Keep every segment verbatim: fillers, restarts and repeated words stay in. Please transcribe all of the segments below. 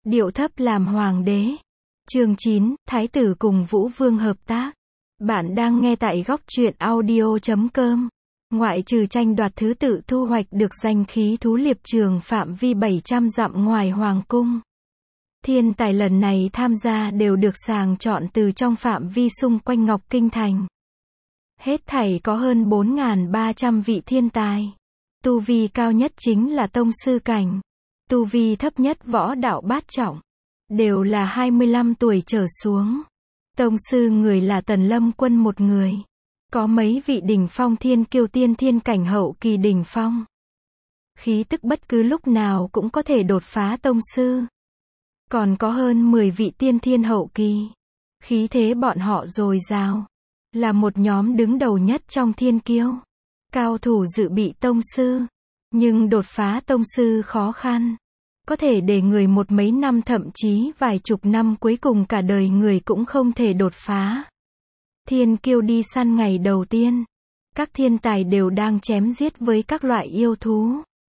Điệu thấp làm hoàng đế. Chương chín, Thái tử cùng Vũ Vương hợp tác. Bạn đang nghe tại góc truyện audio chấm com. Ngoại trừ tranh đoạt thứ tự thu hoạch được danh khí thú liệp trường phạm vi bảy trăm dặm ngoài hoàng cung. Thiên tài lần này tham gia đều được sàng chọn từ trong phạm vi xung quanh Ngọc Kinh Thành. Hết thảy có hơn bốn nghìn ba trăm vị thiên tài. Tu vi cao nhất chính là tông sư cảnh. Tu vi thấp nhất võ đạo bát trọng. Đều là hai mươi lăm tuổi trở xuống. Tông sư người là Tần Lâm Quân một người. Có mấy vị đỉnh phong thiên kiêu tiên thiên cảnh hậu kỳ đỉnh phong. Khí tức bất cứ lúc nào cũng có thể đột phá tông sư. Còn có hơn mười vị tiên thiên hậu kỳ. Khí thế bọn họ dồi dào. Là một nhóm đứng đầu nhất trong thiên kiêu. Cao thủ dự bị tông sư. Nhưng đột phá tông sư khó khăn. Có thể để người một mấy năm thậm chí vài chục năm cuối cùng cả đời người cũng không thể đột phá. Thiên kiêu đi săn ngày đầu tiên. Các thiên tài đều đang chém giết với các loại yêu thú.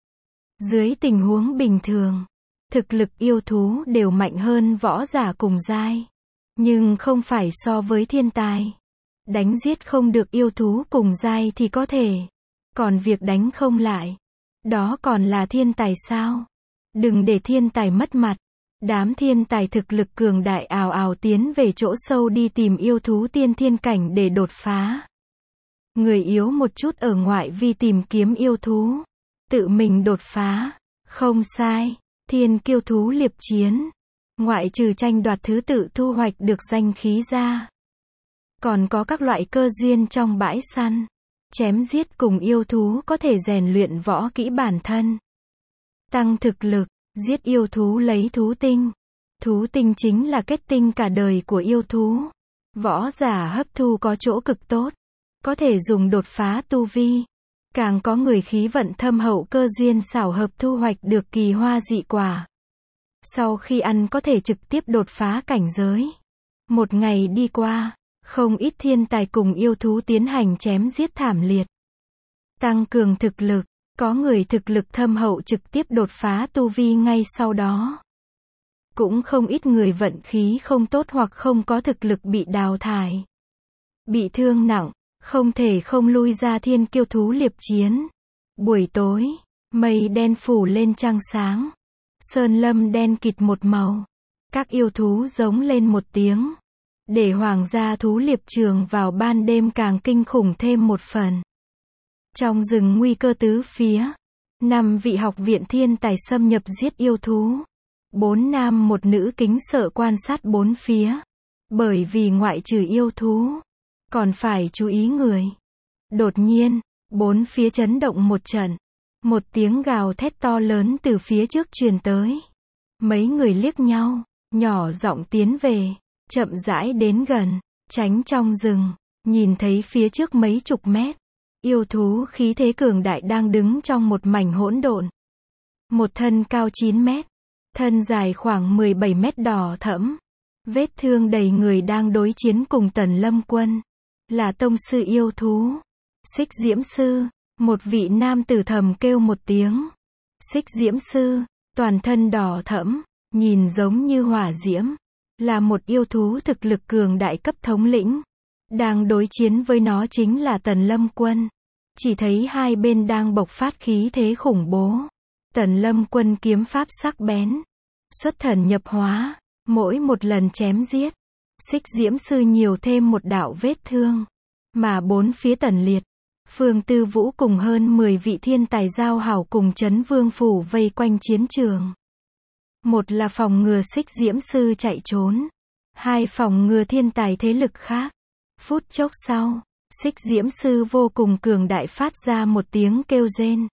Dưới tình huống bình thường, thực lực yêu thú đều mạnh hơn võ giả cùng giai. Nhưng không phải so với thiên tài. Đánh giết không được yêu thú cùng giai thì có thể. Còn việc đánh không lại, đó còn là thiên tài sao? Đừng để thiên tài mất mặt. Đám thiên tài thực lực cường đại ào ào tiến về chỗ sâu đi tìm yêu thú tiên thiên cảnh để đột phá. Người yếu một chút ở ngoại vi tìm kiếm yêu thú. Tự mình đột phá. Không sai. Thiên kiêu thú liệp chiến. Ngoại trừ tranh đoạt thứ tự thu hoạch được danh khí ra. Còn có các loại cơ duyên trong bãi săn. Chém giết cùng yêu thú có thể rèn luyện võ kỹ bản thân. Tăng thực lực, giết yêu thú lấy thú tinh. Thú tinh chính là kết tinh cả đời của yêu thú. Võ giả hấp thu có chỗ cực tốt. Có thể dùng đột phá tu vi. Càng có người khí vận thâm hậu cơ duyên xảo hợp thu hoạch được kỳ hoa dị quả. Sau khi ăn có thể trực tiếp đột phá cảnh giới. Một ngày đi qua, không ít thiên tài cùng yêu thú tiến hành chém giết thảm liệt. Tăng cường thực lực. Có người thực lực thâm hậu trực tiếp đột phá tu vi ngay sau đó. Cũng không ít người vận khí không tốt hoặc không có thực lực bị đào thải. Bị thương nặng, không thể không lui ra thiên kiêu thú liệp chiến. Buổi tối, mây đen phủ lên trăng sáng. Sơn lâm đen kịt một màu. Các yêu thú giống lên một tiếng. Để hoàng gia thú liệp trường vào ban đêm càng kinh khủng thêm một phần. Trong rừng nguy cơ tứ phía, năm vị học viện thiên tài xâm nhập giết yêu thú. Bốn nam một nữ kính sợ quan sát bốn phía. Bởi vì ngoại trừ yêu thú, còn phải chú ý người. Đột nhiên, bốn phía chấn động một trận. Một tiếng gào thét to lớn từ phía trước truyền tới. Mấy người liếc nhau, nhỏ giọng tiến về, chậm rãi đến gần, tránh trong rừng, nhìn thấy phía trước mấy chục mét. Yêu thú khí thế cường đại đang đứng trong một mảnh hỗn độn. Một thân cao chín mét, thân dài khoảng mười bảy mét đỏ thẫm. Vết thương đầy người đang đối chiến cùng Tần Lâm Quân. Là tông sư yêu thú. Xích Diễm Sư. Một vị nam tử thầm kêu một tiếng. Xích Diễm Sư, toàn thân đỏ thẫm, nhìn giống như hỏa diễm. Là một yêu thú thực lực cường đại cấp thống lĩnh. Đang đối chiến với nó chính là Tần Lâm Quân. Chỉ thấy hai bên đang bộc phát khí thế khủng bố. Tần Lâm Quân kiếm pháp sắc bén. Xuất thần nhập hóa. Mỗi một lần chém giết. Xích Diễm Sư nhiều thêm một đạo vết thương. Mà bốn phía Tần Liệt, Phương Tư Vũ cùng hơn mười vị thiên tài giao hảo cùng Trấn Vương Phủ vây quanh chiến trường. Một là phòng ngừa Xích Diễm Sư chạy trốn. Hai phòng ngừa thiên tài thế lực khác. Phút chốc sau, Xích Diễm Sư vô cùng cường đại phát ra một tiếng kêu rên.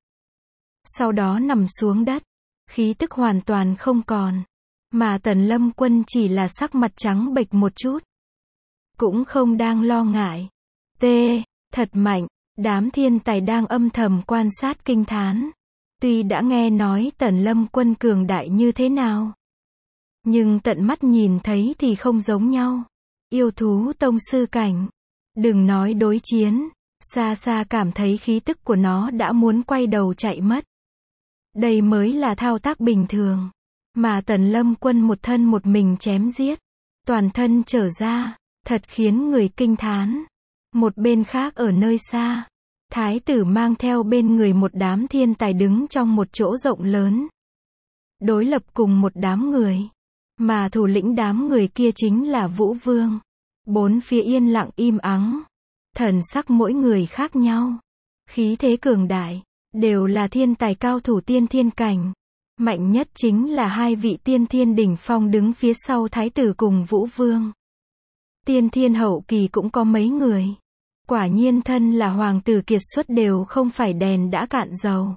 Sau đó nằm xuống đất, khí tức hoàn toàn không còn. Mà Tần Lâm Quân chỉ là sắc mặt trắng bệch một chút. Cũng không đang lo ngại. T, thật mạnh, đám thiên tài đang âm thầm quan sát kinh thán. Tuy đã nghe nói Tần Lâm Quân cường đại như thế nào. Nhưng tận mắt nhìn thấy thì không giống nhau. Yêu thú tông sư cảnh. Đừng nói đối chiến, xa xa cảm thấy khí tức của nó đã muốn quay đầu chạy mất. Đây mới là thao tác bình thường. Mà Tần Lâm Quân một thân một mình chém giết, toàn thân trở ra, thật khiến người kinh thán. Một bên khác ở nơi xa, thái tử mang theo bên người một đám thiên tài đứng trong một chỗ rộng lớn, đối lập cùng một đám người, mà thủ lĩnh đám người kia chính là Vũ Vương. Bốn phía yên lặng im ắng, thần sắc mỗi người khác nhau, khí thế cường đại, đều là thiên tài cao thủ tiên thiên cảnh. Mạnh nhất chính là hai vị tiên thiên đỉnh phong đứng phía sau thái tử cùng Vũ Vương. Tiên thiên hậu kỳ cũng có mấy người. Quả nhiên thân là hoàng tử kiệt xuất đều không phải đèn đã cạn dầu.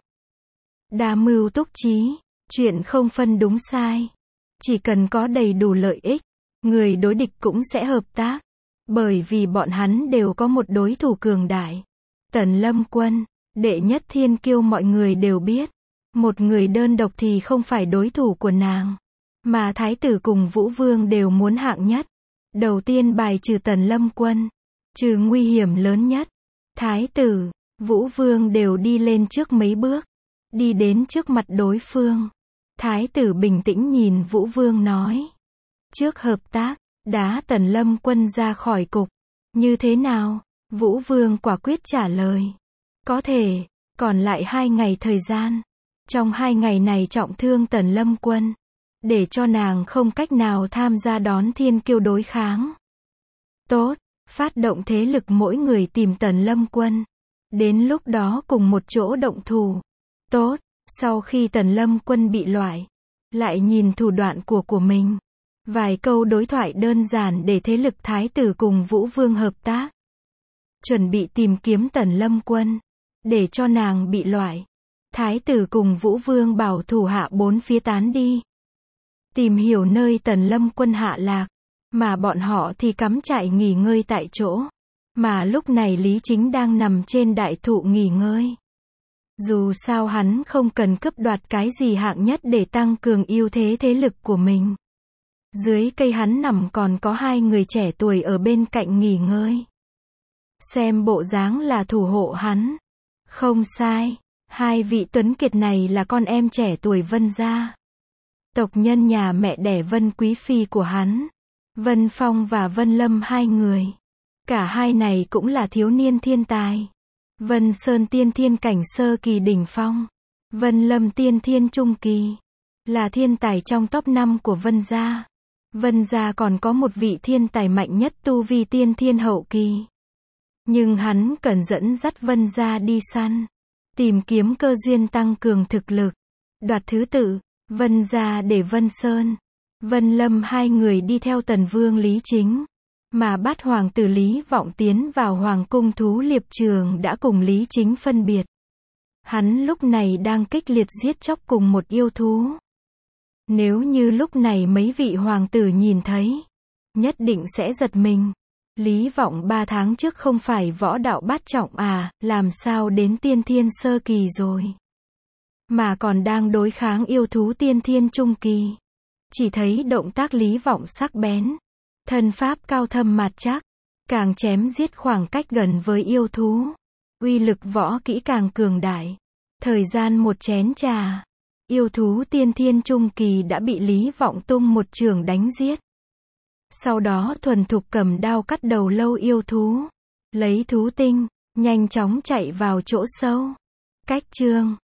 Đa mưu túc trí, chuyện không phân đúng sai. Chỉ cần có đầy đủ lợi ích, người đối địch cũng sẽ hợp tác. Bởi vì bọn hắn đều có một đối thủ cường đại. Tần Lâm Quân, đệ nhất thiên kiêu mọi người đều biết. Một người đơn độc thì không phải đối thủ của nàng. Mà thái tử cùng Vũ Vương đều muốn hạng nhất. Đầu tiên bài trừ Tần Lâm Quân. Trừ nguy hiểm lớn nhất. Thái tử, Vũ Vương đều đi lên trước mấy bước. Đi đến trước mặt đối phương. Thái tử bình tĩnh nhìn Vũ Vương nói. Trước hợp tác, đá Tần Lâm Quân ra khỏi cục. Như thế nào? Vũ Vương quả quyết trả lời. Có thể, còn lại hai ngày thời gian. Trong hai ngày này trọng thương Tần Lâm Quân. Để cho nàng không cách nào tham gia đón thiên kiêu đối kháng. Tốt, phát động thế lực mỗi người tìm Tần Lâm Quân. Đến lúc đó cùng một chỗ động thủ. Tốt, sau khi Tần Lâm Quân bị loại, lại nhìn thủ đoạn của của mình. Vài câu đối thoại đơn giản để thế lực thái tử cùng Vũ Vương hợp tác. Chuẩn bị tìm kiếm Tần Lâm Quân. Để cho nàng bị loại. Thái tử cùng Vũ Vương bảo thủ hạ bốn phía tán đi. Tìm hiểu nơi Tần Lâm Quân hạ lạc. Mà bọn họ thì cắm trại nghỉ ngơi tại chỗ. Mà lúc này Lý Chính đang nằm trên đại thụ nghỉ ngơi. Dù sao hắn không cần cướp đoạt cái gì hạng nhất để tăng cường ưu thế thế lực của mình. Dưới cây hắn nằm còn có hai người trẻ tuổi ở bên cạnh nghỉ ngơi. Xem bộ dáng là thủ hộ hắn. Không sai, hai vị tuấn kiệt này là con em trẻ tuổi Vân gia. Tộc nhân nhà mẹ đẻ Vân Quý Phi của hắn. Vân Phong và Vân Lâm hai người. Cả hai này cũng là thiếu niên thiên tài. Vân Sơn tiên thiên cảnh sơ kỳ đỉnh phong. Vân Lâm tiên thiên trung kỳ. Là thiên tài trong top năm của Vân gia. Vân gia còn có một vị thiên tài mạnh nhất tu vi tiên thiên hậu kỳ. Nhưng hắn cần dẫn dắt Vân gia đi săn. Tìm kiếm cơ duyên tăng cường thực lực. Đoạt thứ tự. Vân gia để Vân Sơn, Vân Lâm hai người đi theo Tần Vương Lý Chính. Mà Bát hoàng tử Lý Vọng tiến vào Hoàng cung thú liệp trường đã cùng Lý Chính phân biệt. Hắn lúc này đang kịch liệt giết chóc cùng một yêu thú. Nếu như lúc này mấy vị hoàng tử nhìn thấy, nhất định sẽ giật mình. Lý Vọng ba tháng trước không phải võ đạo bát trọng à, làm sao đến tiên thiên sơ kỳ rồi. Mà còn đang đối kháng yêu thú tiên thiên trung kỳ. Chỉ thấy động tác Lý Vọng sắc bén. Thân pháp cao thâm mạt chắc. Càng chém giết khoảng cách gần với yêu thú. Uy lực võ kỹ càng cường đại. Thời gian một chén trà. Yêu thú tiên thiên trung kỳ đã bị Lý Vọng tung một chưởng đánh giết. Sau đó thuần thục cầm đao cắt đầu lâu yêu thú. Lấy thú tinh, nhanh chóng chạy vào chỗ sâu. Cách chương